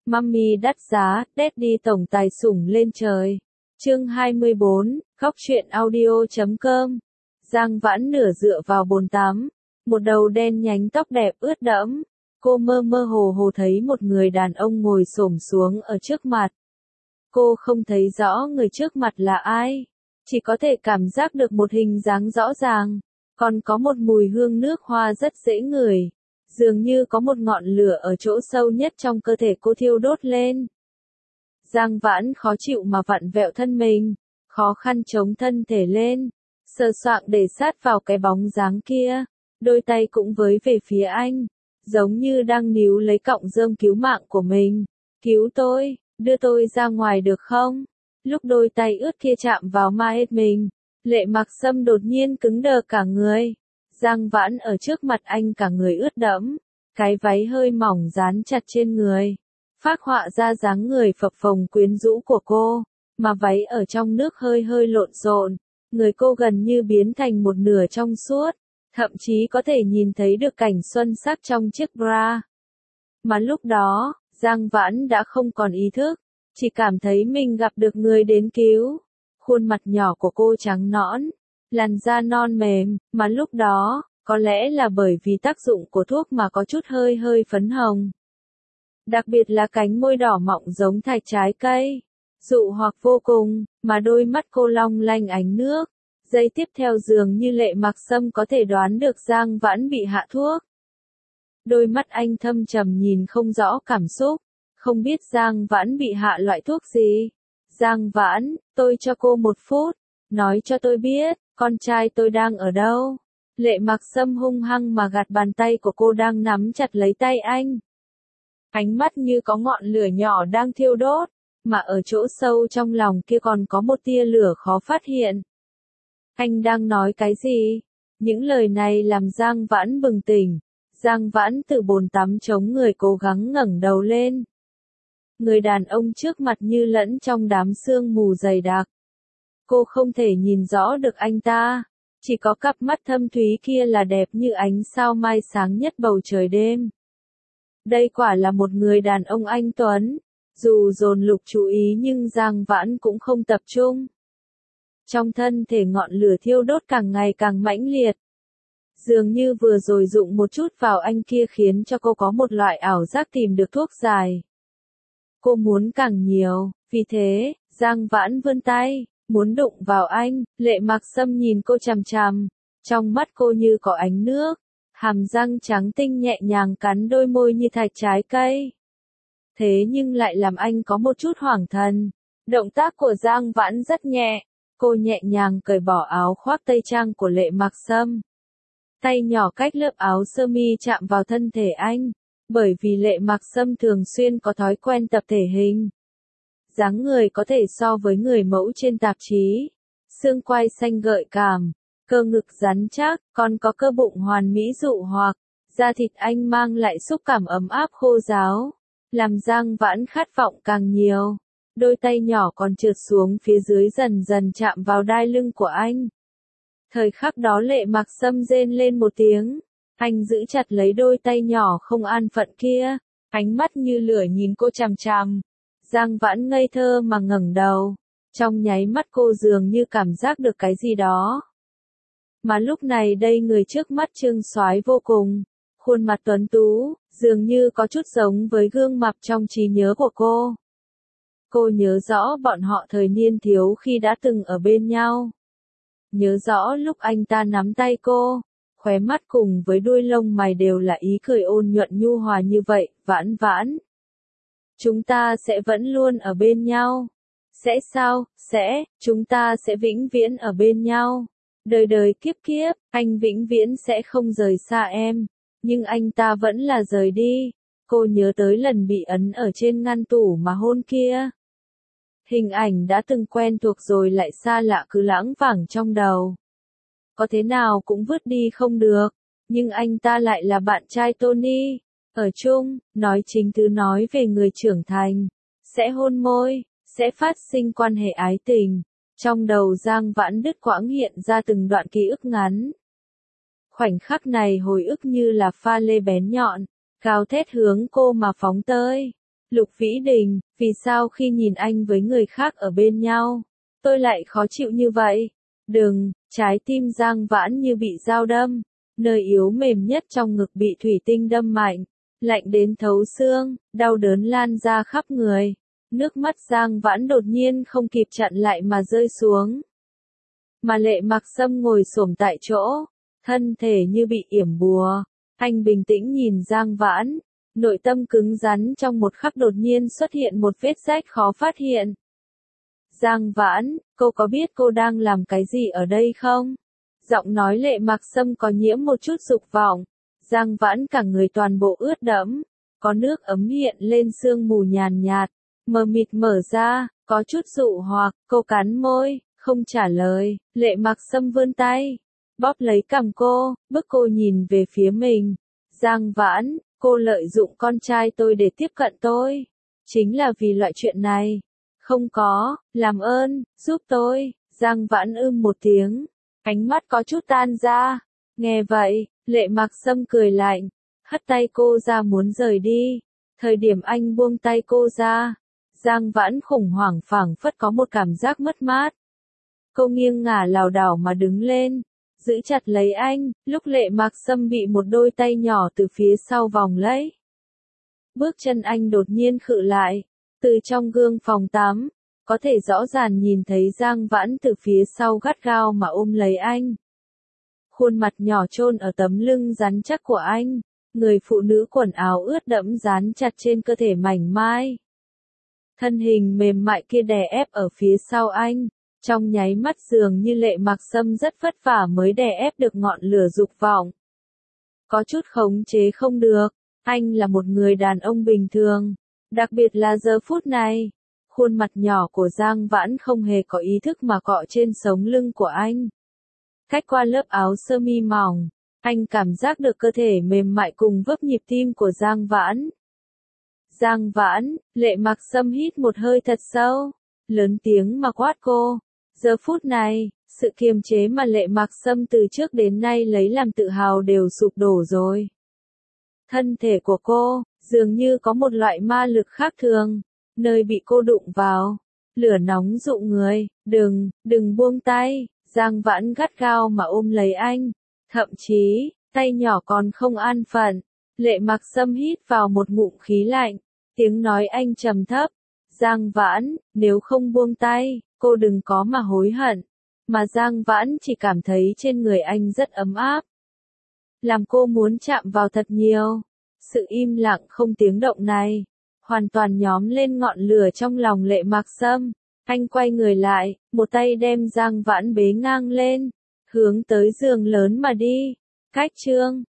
Mummy đắt giá, Daddy tổng tài sủng lên trời. Chương 24, Góc truyện audio.com. Giang Vãn nửa dựa vào bồn tắm, một đầu đen nhánh tóc đẹp ướt đẫm. Cô mơ mơ hồ hồ thấy một người đàn ông ngồi xổm xuống ở trước mặt. Cô không thấy rõ người trước mặt là ai, chỉ có thể cảm giác được một hình dáng rõ ràng, còn có một mùi hương nước hoa rất dễ ngửi. Dường như có một ngọn lửa ở chỗ sâu nhất trong cơ thể cô thiêu đốt lên. Giang Vãn khó chịu mà vặn vẹo thân mình, khó khăn chống thân thể lên, sờ soạng để sát vào cái bóng dáng kia, đôi tay cũng với về phía anh, giống như đang níu lấy cọng rơm cứu mạng của mình. Cứu tôi, đưa tôi ra ngoài được không? Lúc đôi tay ướt kia chạm vào ma hết mình, Lệ Mặc Sâm đột nhiên cứng đờ cả người. Giang Vãn ở trước mặt anh cả người ướt đẫm, cái váy hơi mỏng dán chặt trên người, phác họa ra dáng người phập phồng quyến rũ của cô, mà váy ở trong nước hơi hơi lộn xộn, người cô gần như biến thành một nửa trong suốt, thậm chí có thể nhìn thấy được cảnh xuân sắc trong chiếc bra. Mà lúc đó, Giang Vãn đã không còn ý thức, chỉ cảm thấy mình gặp được người đến cứu. Khuôn mặt nhỏ của cô trắng nõn, làn da non mềm, mà lúc đó, có lẽ là bởi vì tác dụng của thuốc mà có chút hơi hơi phấn hồng. Đặc biệt là cánh môi đỏ mọng giống thạch trái cây, dụ hoặc vô cùng, mà đôi mắt cô long lanh ánh nước. Giây tiếp theo dường như Lệ Mặc Sâm có thể đoán được Giang Vãn bị hạ thuốc. Đôi mắt anh thâm trầm nhìn không rõ cảm xúc, không biết Giang Vãn bị hạ loại thuốc gì. Giang Vãn, tôi cho cô 1 phút, nói cho tôi biết, con trai tôi đang ở đâu? Lệ Mặc Sâm hung hăng mà gạt bàn tay của cô đang nắm chặt lấy tay anh. Ánh mắt như có ngọn lửa nhỏ đang thiêu đốt, mà ở chỗ sâu trong lòng kia còn có một tia lửa khó phát hiện. Anh đang nói cái gì? Những lời này làm Giang Vãn bừng tỉnh. Giang Vãn từ bồn tắm chống người cố gắng ngẩng đầu lên. Người đàn ông trước mặt như lẫn trong đám sương mù dày đặc. Cô không thể nhìn rõ được anh ta, chỉ có cặp mắt thâm thúy kia là đẹp như ánh sao mai sáng nhất bầu trời đêm. Đây quả là một người đàn ông anh tuấn, dù dồn lục chú ý nhưng Giang Vãn cũng không tập trung. Trong thân thể ngọn lửa thiêu đốt càng ngày càng mãnh liệt. Dường như vừa rồi dụng một chút vào anh kia khiến cho cô có một loại ảo giác tìm được thuốc giải. Cô muốn càng nhiều, vì thế, Giang Vãn vươn tay, muốn đụng vào anh. Lệ Mặc Sâm nhìn cô chằm chằm, trong mắt cô như có ánh nước, hàm răng trắng tinh nhẹ nhàng cắn đôi môi như thạch trái cây. Thế nhưng lại làm anh có một chút hoảng thần. Động tác của Giang Vãn rất nhẹ, cô nhẹ nhàng cởi bỏ áo khoác tây trang của Lệ Mặc Sâm. Tay nhỏ cách lớp áo sơ mi chạm vào thân thể anh, bởi vì Lệ Mặc Sâm thường xuyên có thói quen tập thể hình. Dáng người có thể so với người mẫu trên tạp chí, xương quai xanh gợi cảm, cơ ngực rắn chắc, còn có cơ bụng hoàn mỹ dụ hoặc, da thịt anh mang lại xúc cảm ấm áp khô ráo, làm Giang Vãn khát vọng càng nhiều. Đôi tay nhỏ còn trượt xuống phía dưới dần dần chạm vào đai lưng của anh. Thời khắc đó Lệ Mặc Sâm rên lên một tiếng, anh giữ chặt lấy đôi tay nhỏ không an phận kia, ánh mắt như lửa nhìn cô chằm chằm. Giang Vãn ngây thơ mà ngẩng đầu, trong nháy mắt cô dường như cảm giác được cái gì đó. Mà lúc này đây người trước mắt trương soái vô cùng, khuôn mặt tuấn tú, dường như có chút giống với gương mặt trong trí nhớ của cô. Cô nhớ rõ bọn họ thời niên thiếu khi đã từng ở bên nhau. Nhớ rõ lúc anh ta nắm tay cô, khóe mắt cùng với đuôi lông mày đều là ý cười ôn nhuận nhu hòa như vậy. Vãn Vãn, chúng ta sẽ vẫn luôn ở bên nhau. Sẽ sao? Sẽ, chúng ta sẽ vĩnh viễn ở bên nhau. Đời đời kiếp kiếp, anh vĩnh viễn sẽ không rời xa em. Nhưng anh ta vẫn là rời đi. Cô nhớ tới lần bị ấn ở trên ngăn tủ mà hôn kia. Hình ảnh đã từng quen thuộc rồi lại xa lạ cứ lãng vảng trong đầu. Có thế nào cũng vứt đi không được. Nhưng anh ta lại là bạn trai Tony. Ở chung, nói chính thứ nói về người trưởng thành. Sẽ hôn môi, sẽ phát sinh quan hệ ái tình. Trong đầu Giang Vãn đứt quãng hiện ra từng đoạn ký ức ngắn. Khoảnh khắc này hồi ức như là pha lê bén nhọn, gào thét hướng cô mà phóng tới. Lục Vĩ Đình, vì sao khi nhìn anh với người khác ở bên nhau, tôi lại khó chịu như vậy? Đừng, trái tim Giang Vãn như bị dao đâm, nơi yếu mềm nhất trong ngực bị thủy tinh đâm mạnh, lạnh đến thấu xương, đau đớn lan ra khắp người. Nước mắt Giang Vãn đột nhiên không kịp chặn lại mà rơi xuống. Mà Lệ Mặc Sâm ngồi xổm tại chỗ, thân thể như bị yểm bùa. Anh bình tĩnh nhìn Giang Vãn, nội tâm cứng rắn trong một khắc đột nhiên xuất hiện một vết rách khó phát hiện. Giang Vãn, cô có biết cô đang làm cái gì ở đây không? Giọng nói Lệ Mặc Sâm có nhiễm một chút dục vọng. Giang Vãn cả người toàn bộ ướt đẫm, có nước ấm hiện lên sương mù nhàn nhạt, mờ mịt mở ra, có chút dụ hoặc, cô cắn môi, không trả lời. Lệ Mặc Sâm vươn tay, bóp lấy cằm cô, bức cô nhìn về phía mình. Giang Vãn, cô lợi dụng con trai tôi để tiếp cận tôi. Chính là vì loại chuyện này. Không có, làm ơn, giúp tôi. Giang Vãn một tiếng, ánh mắt có chút tan ra. Nghe vậy, Lệ Mặc Sâm cười lạnh, hất tay cô ra muốn rời đi. Thời điểm anh buông tay cô ra, Giang Vãn khủng hoảng phảng phất có một cảm giác mất mát. Cô nghiêng ngả lảo đảo mà đứng lên, giữ chặt lấy anh, lúc Lệ Mặc Sâm bị một đôi tay nhỏ từ phía sau vòng lấy. Bước chân anh đột nhiên khựng lại, từ trong gương phòng tắm, có thể rõ ràng nhìn thấy Giang Vãn từ phía sau gắt gao mà ôm lấy anh. Khuôn mặt nhỏ chôn ở tấm lưng rắn chắc của anh, người phụ nữ quần áo ướt đẫm dán chặt trên cơ thể mảnh mai. Thân hình mềm mại kia đè ép ở phía sau anh, trong nháy mắt dường như Lệ Mặc Sâm rất vất vả mới đè ép được ngọn lửa dục vọng. Có chút khống chế không được, anh là một người đàn ông bình thường, đặc biệt là giờ phút này. Khuôn mặt nhỏ của Giang Vãn không hề có ý thức mà cọ trên sống lưng của anh. Cách qua lớp áo sơ mi mỏng, anh cảm giác được cơ thể mềm mại cùng vấp nhịp tim của Giang Vãn. Giang Vãn, Lệ Mặc Sâm hít một hơi thật sâu, lớn tiếng mà quát cô. Giờ phút này, sự kiềm chế mà Lệ Mặc Sâm từ trước đến nay lấy làm tự hào đều sụp đổ rồi. Thân thể của cô, dường như có một loại ma lực khác thường, nơi bị cô đụng vào, lửa nóng dụ người, đừng buông tay. Giang Vãn gắt gao mà ôm lấy anh, thậm chí, tay nhỏ còn không an phận. Lệ Mặc Sâm hít vào một ngụm khí lạnh, tiếng nói anh trầm thấp. Giang Vãn, nếu không buông tay, cô đừng có mà hối hận. Mà Giang Vãn chỉ cảm thấy trên người anh rất ấm áp, làm cô muốn chạm vào thật nhiều. Sự im lặng không tiếng động này, hoàn toàn nhóm lên ngọn lửa trong lòng Lệ Mặc Sâm. Anh quay người lại, một tay đem Giang Vãn bế ngang lên, hướng tới giường lớn mà đi. Cách chương